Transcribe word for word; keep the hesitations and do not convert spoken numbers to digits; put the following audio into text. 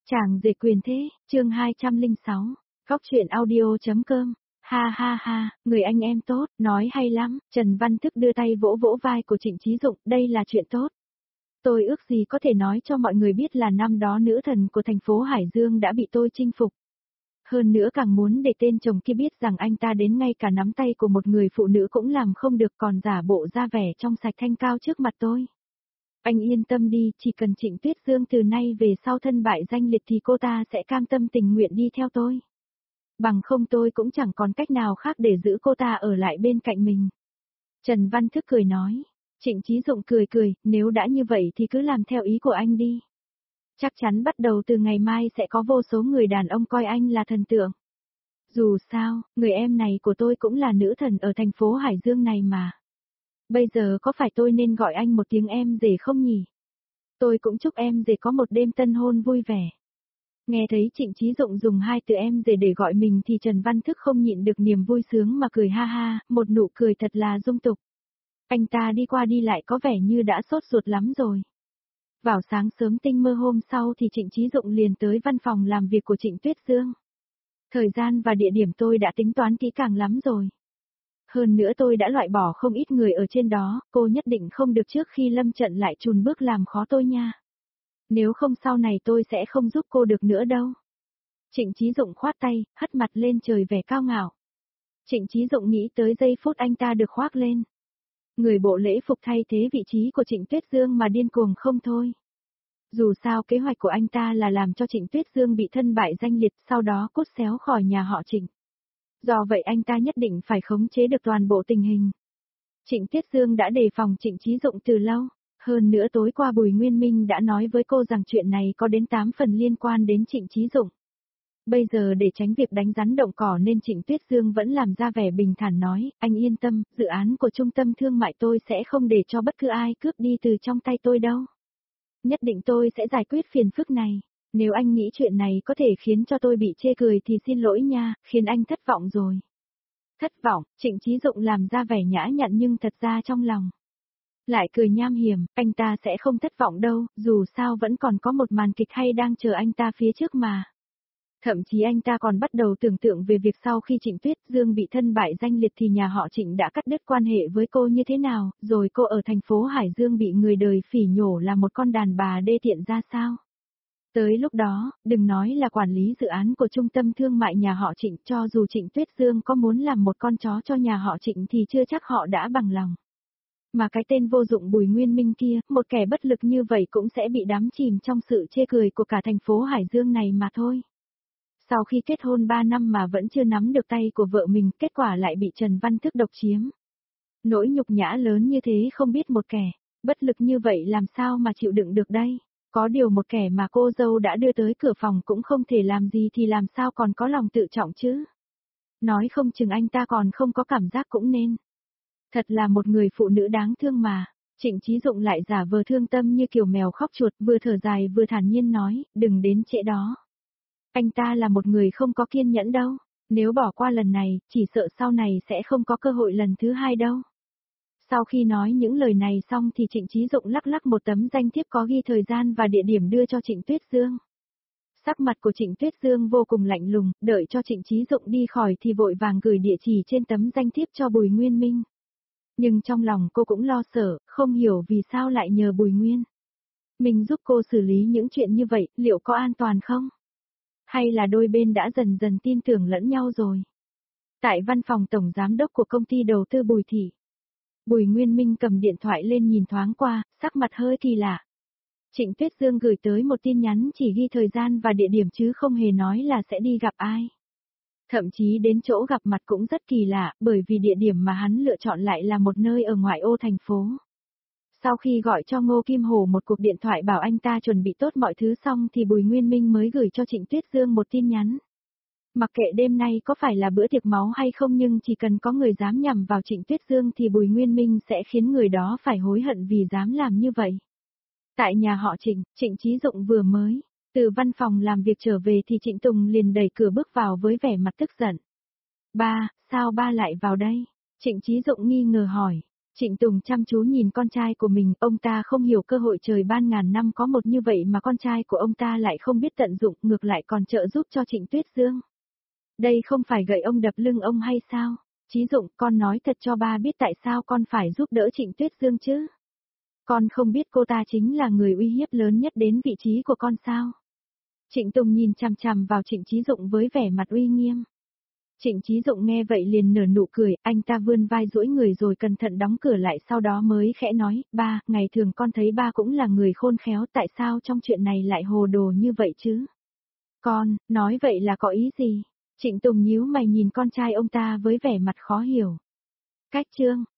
Chàng rể quyền thế, chương hai trăm lẻ sáu, góc chuyện audio.com. Ha ha ha, người anh em tốt, nói hay lắm. Trần Văn Thức đưa tay vỗ vỗ vai của Trịnh Chí Dụng, đây là chuyện tốt. Tôi ước gì có thể nói cho mọi người biết là năm đó nữ thần của thành phố Hải Dương đã bị tôi chinh phục. Hơn nữa càng muốn để tên chồng kia biết rằng anh ta đến ngay cả nắm tay của một người phụ nữ cũng làm không được, còn giả bộ ra vẻ trong sạch thanh cao trước mặt tôi. Anh yên tâm đi, chỉ cần Trịnh Tuyết Dương từ nay về sau thân bại danh liệt thì cô ta sẽ cam tâm tình nguyện đi theo tôi. Bằng không tôi cũng chẳng còn cách nào khác để giữ cô ta ở lại bên cạnh mình. Trần Văn Thức cười nói. Trịnh Chí Dụng cười cười, nếu đã như vậy thì cứ làm theo ý của anh đi. Chắc chắn bắt đầu từ ngày mai sẽ có vô số người đàn ông coi anh là thần tượng. Dù sao, người em này của tôi cũng là nữ thần ở thành phố Hải Dương này mà. Bây giờ có phải tôi nên gọi anh một tiếng em rể không nhỉ? Tôi cũng chúc em rể có một đêm tân hôn vui vẻ. Nghe thấy Trịnh Chí Dụng dùng hai từ em rể để gọi mình thì Trần Văn Thức không nhịn được niềm vui sướng mà cười ha ha, một nụ cười thật là dung tục. Anh ta đi qua đi lại có vẻ như đã sốt ruột lắm rồi. Vào sáng sớm tinh mơ hôm sau thì Trịnh Chí Dụng liền tới văn phòng làm việc của Trịnh Tuyết Dương. Thời gian và địa điểm tôi đã tính toán kỹ càng lắm rồi. Hơn nữa tôi đã loại bỏ không ít người ở trên đó, cô nhất định không được trước khi lâm trận lại chùn bước làm khó tôi nha. Nếu không sau này tôi sẽ không giúp cô được nữa đâu. Trịnh Chí Dụng khoát tay, hất mặt lên trời vẻ cao ngạo. Trịnh Chí Dụng nghĩ tới giây phút anh ta được khoác lên. Người bộ lễ phục thay thế vị trí của Trịnh Tuyết Dương mà điên cuồng không thôi. Dù sao kế hoạch của anh ta là làm cho Trịnh Tuyết Dương bị thân bại danh liệt, sau đó cút xéo khỏi nhà họ Trịnh. Do vậy anh ta nhất định phải khống chế được toàn bộ tình hình. Trịnh Tuyết Dương đã đề phòng Trịnh Chí Dụng từ lâu. Hơn nữa tối qua Bùi Nguyên Minh đã nói với cô rằng chuyện này có đến tám phần liên quan đến Trịnh Chí Dụng. Bây giờ để tránh việc đánh rắn động cỏ nên Trịnh Tuyết Dương vẫn làm ra vẻ bình thản nói, anh yên tâm, dự án của trung tâm thương mại tôi sẽ không để cho bất cứ ai cướp đi từ trong tay tôi đâu. Nhất định tôi sẽ giải quyết phiền phức này. Nếu anh nghĩ chuyện này có thể khiến cho tôi bị chê cười thì xin lỗi nha, khiến anh thất vọng rồi. Thất vọng, Trịnh Chí Dụng làm ra vẻ nhã nhặn nhưng thật ra trong lòng lại cười nham hiểm, anh ta sẽ không thất vọng đâu, dù sao vẫn còn có một màn kịch hay đang chờ anh ta phía trước mà. Thậm chí anh ta còn bắt đầu tưởng tượng về việc sau khi Trịnh Tuyết Dương bị thân bại danh liệt thì nhà họ Trịnh đã cắt đứt quan hệ với cô như thế nào, rồi cô ở thành phố Hải Dương bị người đời phỉ nhổ là một con đàn bà đê tiện ra sao. Tới lúc đó, đừng nói là quản lý dự án của trung tâm thương mại nhà họ Trịnh, cho dù Trịnh Tuyết Dương có muốn làm một con chó cho nhà họ Trịnh thì chưa chắc họ đã bằng lòng. Mà cái tên vô dụng Bùi Nguyên Minh kia, một kẻ bất lực như vậy cũng sẽ bị đắm chìm trong sự chê cười của cả thành phố Hải Dương này mà thôi. Sau khi kết hôn ba năm mà vẫn chưa nắm được tay của vợ mình, kết quả lại bị Trần Văn Thức độc chiếm. Nỗi nhục nhã lớn như thế không biết một kẻ, bất lực như vậy làm sao mà chịu đựng được đây. Có điều một kẻ mà cô dâu đã đưa tới cửa phòng cũng không thể làm gì thì làm sao còn có lòng tự trọng chứ. Nói không chừng anh ta còn không có cảm giác cũng nên. Thật là một người phụ nữ đáng thương mà. Trịnh Chí Dụng lại giả vờ thương tâm như kiểu mèo khóc chuột, vừa thở dài vừa thản nhiên nói, đừng đến trễ đó. Anh ta là một người không có kiên nhẫn đâu. Nếu bỏ qua lần này, chỉ sợ sau này sẽ không có cơ hội lần thứ hai đâu. Sau khi nói những lời này xong thì Trịnh Chí Dụng lắc lắc một tấm danh thiếp có ghi thời gian và địa điểm đưa cho Trịnh Tuyết Dương. Sắc mặt của Trịnh Tuyết Dương vô cùng lạnh lùng, đợi cho Trịnh Chí Dụng đi khỏi thì vội vàng gửi địa chỉ trên tấm danh thiếp cho Bùi Nguyên Minh. Nhưng trong lòng cô cũng lo sợ, không hiểu vì sao lại nhờ Bùi Nguyên Minh giúp cô xử lý những chuyện như vậy, liệu có an toàn không? Hay là đôi bên đã dần dần tin tưởng lẫn nhau rồi? Tại văn phòng tổng giám đốc của công ty đầu tư Bùi Thị, Bùi Nguyên Minh cầm điện thoại lên nhìn thoáng qua, sắc mặt hơi kỳ lạ. Trịnh Tuyết Dương gửi tới một tin nhắn chỉ ghi thời gian và địa điểm chứ không hề nói là sẽ đi gặp ai. Thậm chí đến chỗ gặp mặt cũng rất kỳ lạ, bởi vì địa điểm mà hắn lựa chọn lại là một nơi ở ngoại ô thành phố. Sau khi gọi cho Ngô Kim Hổ một cuộc điện thoại bảo anh ta chuẩn bị tốt mọi thứ xong thì Bùi Nguyên Minh mới gửi cho Trịnh Tuyết Dương một tin nhắn. Mặc kệ đêm nay có phải là bữa tiệc máu hay không nhưng chỉ cần có người dám nhằm vào Trịnh Tuyết Dương thì Bùi Nguyên Minh sẽ khiến người đó phải hối hận vì dám làm như vậy. Tại nhà họ Trịnh, Trịnh Chí Dụng vừa mới từ văn phòng làm việc trở về thì Trịnh Tùng liền đẩy cửa bước vào với vẻ mặt tức giận. Ba, sao ba lại vào đây? Trịnh Chí Dụng nghi ngờ hỏi. Trịnh Tùng chăm chú nhìn con trai của mình, ông ta không hiểu cơ hội trời ban ngàn năm có một như vậy mà con trai của ông ta lại không biết tận dụng, ngược lại còn trợ giúp cho Trịnh Tuyết Dương. Đây không phải gậy ông đập lưng ông hay sao? Chí Dụng, con nói thật cho ba biết tại sao con phải giúp đỡ Trịnh Tuyết Dương chứ? Con không biết cô ta chính là người uy hiếp lớn nhất đến vị trí của con sao? Trịnh Tùng nhìn chằm chằm vào Trịnh Chí Dụng với vẻ mặt uy nghiêm. Trịnh Chí Dụng nghe vậy liền nở nụ cười, anh ta vươn vai duỗi người rồi cẩn thận đóng cửa lại, sau đó mới khẽ nói, ba, ngày thường con thấy ba cũng là người khôn khéo, tại sao trong chuyện này lại hồ đồ như vậy chứ? Con, nói vậy là có ý gì? Trịnh Tùng nhíu mày nhìn con trai ông ta với vẻ mặt khó hiểu. Cách chương